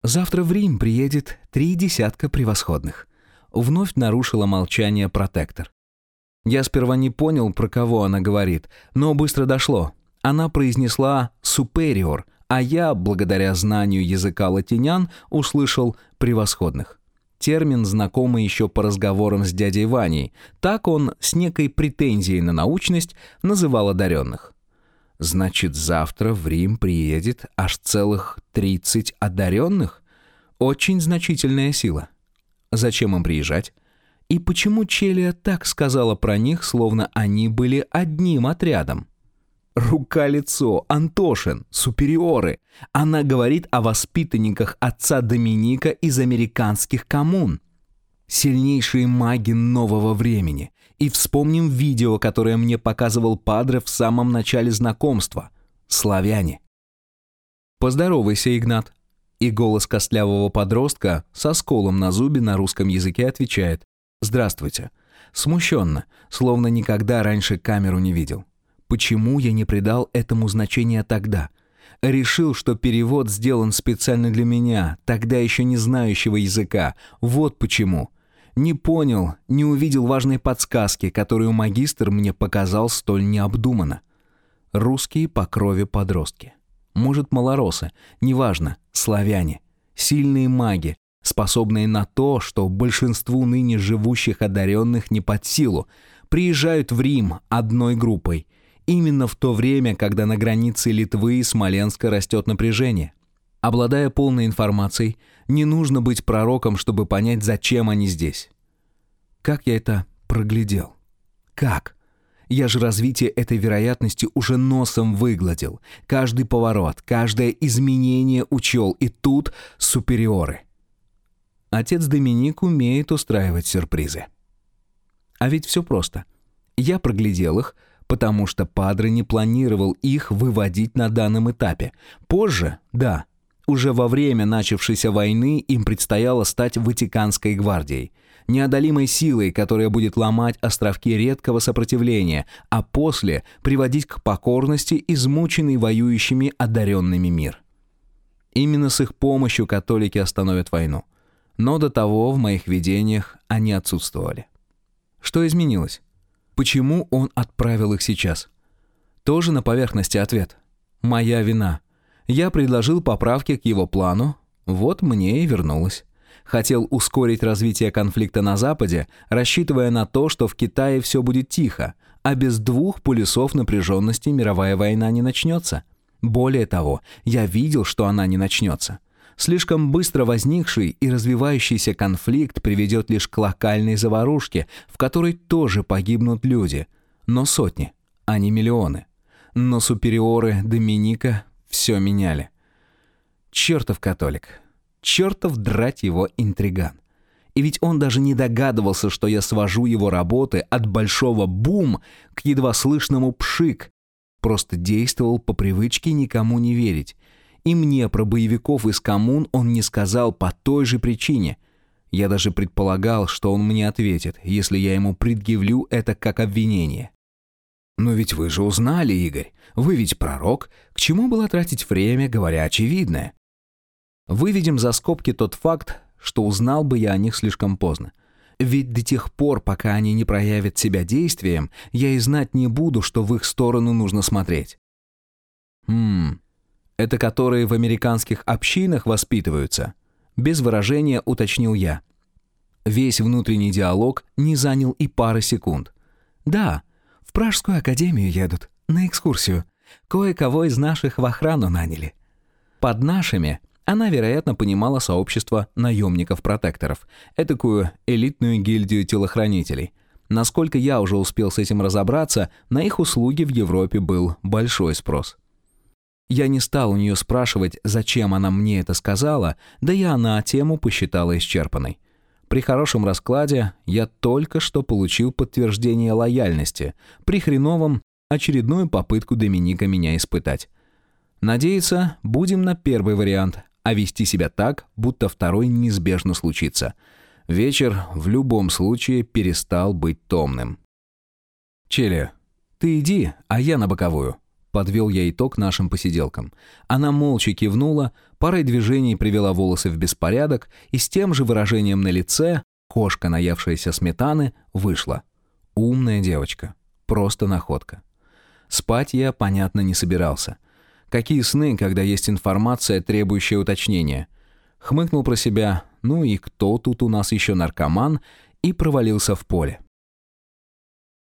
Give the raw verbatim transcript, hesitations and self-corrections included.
Завтра в Рим приедет три десятка превосходных. Вновь нарушила молчание протектор. Я сперва не понял, про кого она говорит, но быстро дошло. Она произнесла «superior», а я, благодаря знанию языка латинян, услышал «превосходных». Термин, знакомый еще по разговорам с дядей Ваней. Так он, с некой претензией на научность, называл одаренных. Значит, завтра в Рим приедет аж целых тридцать одаренных? Очень значительная сила. Зачем им приезжать? И почему Челия так сказала про них, словно они были одним отрядом? Рука-лицо, Антошин, супериоры. Она говорит о воспитанниках отца Доминика из американских коммун. Сильнейшие маги нового времени. И вспомним видео, которое мне показывал Падре в самом начале знакомства. Славяне. «Поздоровайся, Игнат». И голос костлявого подростка со сколом на зубе на русском языке отвечает «Здравствуйте». Смущенно, словно никогда раньше камеру не видел. Почему я не придал этому значения тогда? Решил, что перевод сделан специально для меня, тогда еще не знающего языка. Вот почему. Не понял, не увидел важной подсказки, которую магистр мне показал столь необдуманно. Русские по крови подростки. Может, малоросы, неважно, славяне. Сильные маги, способные на то, что большинству ныне живущих одаренных не под силу, приезжают в Рим одной группой. Именно в то время, когда на границе Литвы и Смоленска растет напряжение. Обладая полной информацией, не нужно быть пророком, чтобы понять, зачем они здесь. Как я это проглядел? Как? Я же развитие этой вероятности уже носом выгладил. Каждый поворот, каждое изменение учел, и тут супериоры. Отец Доминик умеет устраивать сюрпризы. А ведь все просто. Я проглядел их, потому что Падре не планировал их выводить на данном этапе. Позже, да, уже во время начавшейся войны им предстояло стать Ватиканской гвардией, неодолимой силой, которая будет ломать островки редкого сопротивления, а после приводить к покорности измученный воюющими одаренными мир. Именно с их помощью католики остановят войну. Но до того в моих видениях они отсутствовали. Что изменилось? Почему он отправил их сейчас? Тоже на поверхности ответ. Моя вина. Я предложил поправки к его плану, вот мне и вернулось. Хотел ускорить развитие конфликта на Западе, рассчитывая на то, что в Китае все будет тихо, а без двух полюсов напряженности мировая война не начнется. Более того, я видел, что она не начнется. Слишком быстро возникший и развивающийся конфликт приведет лишь к локальной заварушке, в которой тоже погибнут люди. Но сотни, а не миллионы. Но супериоры Доминика все меняли. Чертов католик. Чертов драть его интриган. И ведь он даже не догадывался, что я свожу его работы от большого бум к едва слышному пшик. Просто действовал по привычке никому не верить. И мне про боевиков из коммун он не сказал по той же причине. Я даже предполагал, что он мне ответит, если я ему предъявлю это как обвинение. «Но ведь вы же узнали, Игорь. Вы ведь пророк. К чему было тратить время, говоря очевидное?» Выведем за скобки тот факт, что узнал бы я о них слишком поздно. Ведь до тех пор, пока они не проявят себя действием, я и знать не буду, что в их сторону нужно смотреть. Хм... Это которые в американских общинах воспитываются? Без выражения уточнил я. Весь внутренний диалог не занял и пары секунд. Да, в Пражскую академию едут, на экскурсию. Кое-кого из наших в охрану наняли. Под нашими она, вероятно, понимала сообщество наемников-протекторов, этакую элитную гильдию телохранителей. Насколько я уже успел с этим разобраться, на их услуги в Европе был большой спрос. Я не стал у нее спрашивать, зачем она мне это сказала, да и она тему посчитала исчерпанной. При хорошем раскладе я только что получил подтверждение лояльности, при хреновом — очередную попытку Доминика меня испытать. Надеяться, будем на первый вариант, а вести себя так, будто второй неизбежно случится. Вечер в любом случае перестал быть томным. «Челия, ты иди, а я на боковую. подвел я итог нашим посиделкам. Она молча кивнула, парой движений привела волосы в беспорядок и с тем же выражением на лице, кошка, наевшаяся сметаны, вышла. Умная девочка. Просто находка. Спать я, понятно, не собирался. Какие сны, когда есть информация, требующая уточнения? Хмыкнул про себя, ну и кто тут у нас еще наркоман, и провалился в поле.